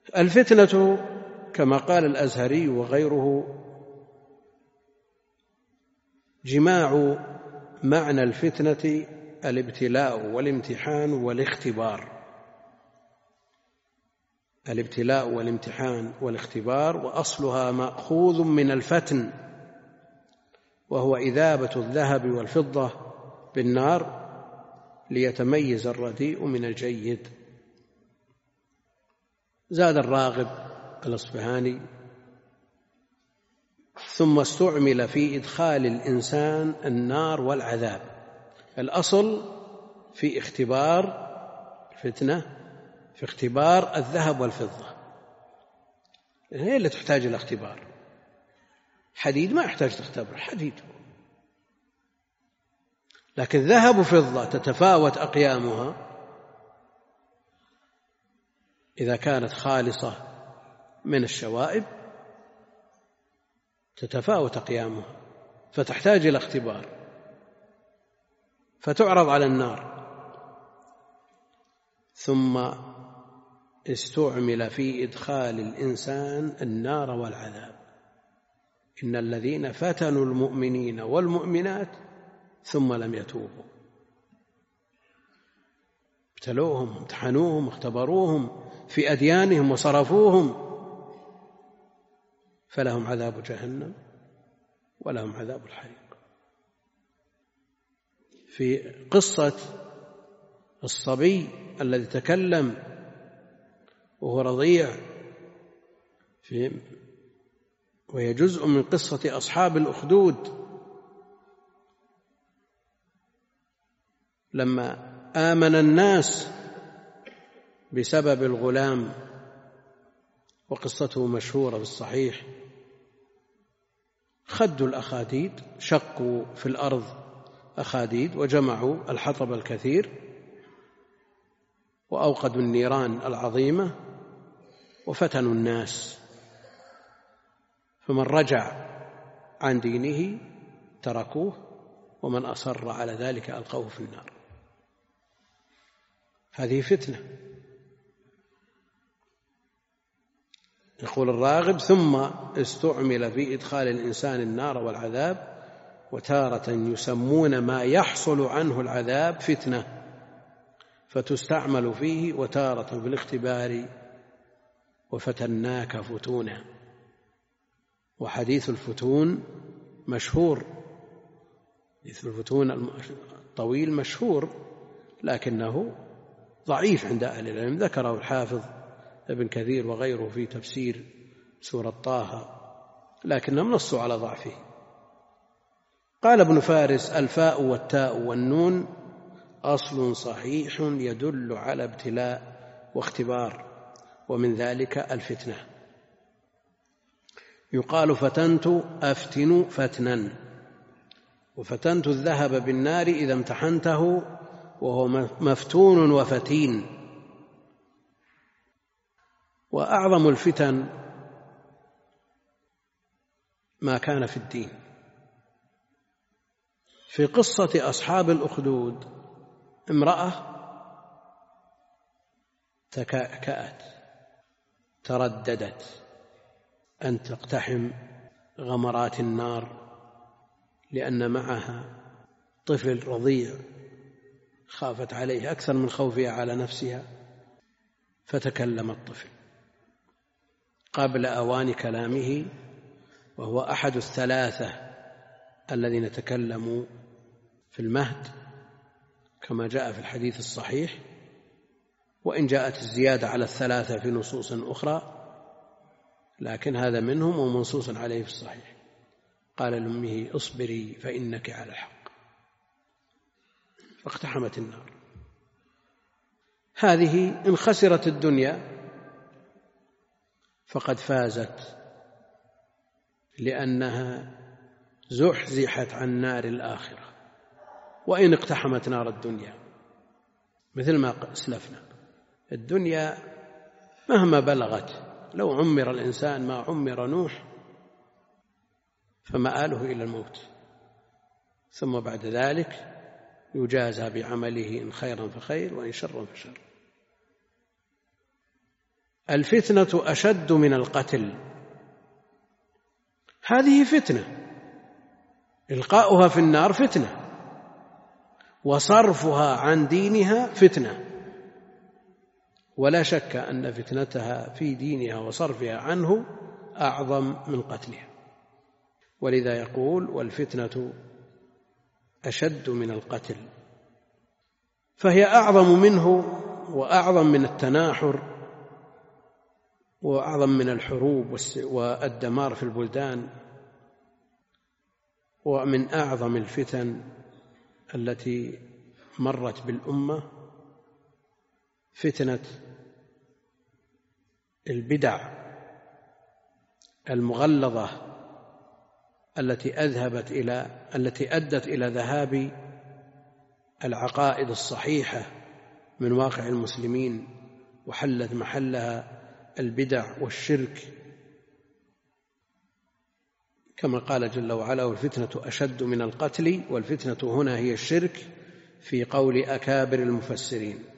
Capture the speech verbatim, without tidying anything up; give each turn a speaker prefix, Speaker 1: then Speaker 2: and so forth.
Speaker 1: الفتنة كما قال الأزهري وغيره جماع معنى الفتنة الابتلاء والامتحان والاختبار، الابتلاء والامتحان والاختبار، وأصلها مأخوذ من الفتن، وهو إذابة الذهب والفضة بالنار ليتميز الرديء من الجيد. زاد الراغب الأصبهاني: ثم استعمل في إدخال الإنسان النار والعذاب. الأصل في اختبار الفتنة في اختبار الذهب والفضة، هي اللي تحتاج إلى اختبار. حديد ما يحتاج تختبر حديد، لكن ذهب وفضة تتفاوت أقيامها إذا كانت خالصة من الشوائب، تتفاوت أقيامها فتحتاج إلى اختبار، فتعرض على النار. ثم استعمل في إدخال الإنسان النار والعذاب: إن الذين فتنوا المؤمنين والمؤمنات ثم لم يتوبوا، ابتلوهم امتحنوهم اختبروهم في أديانهم وصرفوهم، فلهم عذاب جهنم ولهم عذاب الحريق. في قصة الصبي الذي تكلم وهو رضيع، في وهي جزء من قصة أصحاب الأخدود، لما آمن الناس بسبب الغلام، وقصته مشهورة في الصحيح، خدوا الأخاديد، شقوا في الأرض أخاديد وجمعوا الحطب الكثير وأوقدوا النيران العظيمة وفتنوا الناس، فمن رجع عن دينه تركوه، ومن أصر على ذلك ألقوه في النار. هذه فتنة. يقول الراغب: ثم استعمل في إدخال الإنسان النار والعذاب، وتارة يسمون ما يحصل عنه العذاب فتنة فتستعمل فيه، وتارة في الاختبار وفتناك فتونا. وحديث الفتون مشهور، حديث الفتون الطويل مشهور، لكنه ضعيف عند أهل العلم، ذكره الحافظ ابن كثير وغيره في تفسير سورة طه، لكنهم نصوا على ضعفه. قال ابن فارس: الفاء والتاء والنون أصل صحيح يدل على ابتلاء واختبار، ومن ذلك الفتنة. يقال فتنت أفتن فتنا، وفتنت الذهب بالنار إذا امتحنته وهو مفتون وفتين. وأعظم الفتن ما كان في الدين. في قصة أصحاب الأخدود امرأة تكأكأت ترددت أن تقتحم غمرات النار، لأن معها طفل رضيع، خافت عليه أكثر من خوفها على نفسها، فتكلم الطفل قبل أوان كلامه، وهو أحد الثلاثة الذين تكلموا في المهد كما جاء في الحديث الصحيح، وإن جاءت الزيادة على الثلاثة في نصوص أخرى، لكن هذا منهم ومنصوص عليه في الصحيح. قال لأمه: اصبري فإنك على الحق، فاقتحمت النار. هذه إن خسرت الدنيا فقد فازت، لأنها زحزحت عن نار الآخرة، وإن اقتحمت نار الدنيا. مثل ما أسلفنا، الدنيا مهما بلغت، لو عمر الإنسان ما عمر نوح فمآله إلى الموت، ثم بعد ذلك يجازى بعمله، إن خيرا فخير وإن شرا فشر. الفتنة أشد من القتل. هذه فتنة، إلقاؤها في النار فتنة، وصرفها عن دينها فتنة، ولا شك أن فتنتها في دينها وصرفها عنه أعظم من قتلها. ولذا يقول: والفتنة أشد من القتل، فهي أعظم منه وأعظم من التناحر وأعظم من الحروب والدمار في البلدان، ومن أعظم الفتن التي مرت بالأمة فتنة البدع المغلظة التي أذهبت إلى التي أدت إلى ذهاب العقائد الصحيحة من واقع المسلمين، وحلت محلها البدع والشرك، كما قال جل وعلا: والفتنة أشد من القتل. والفتنة هنا هي الشرك في قول أكابر المفسرين.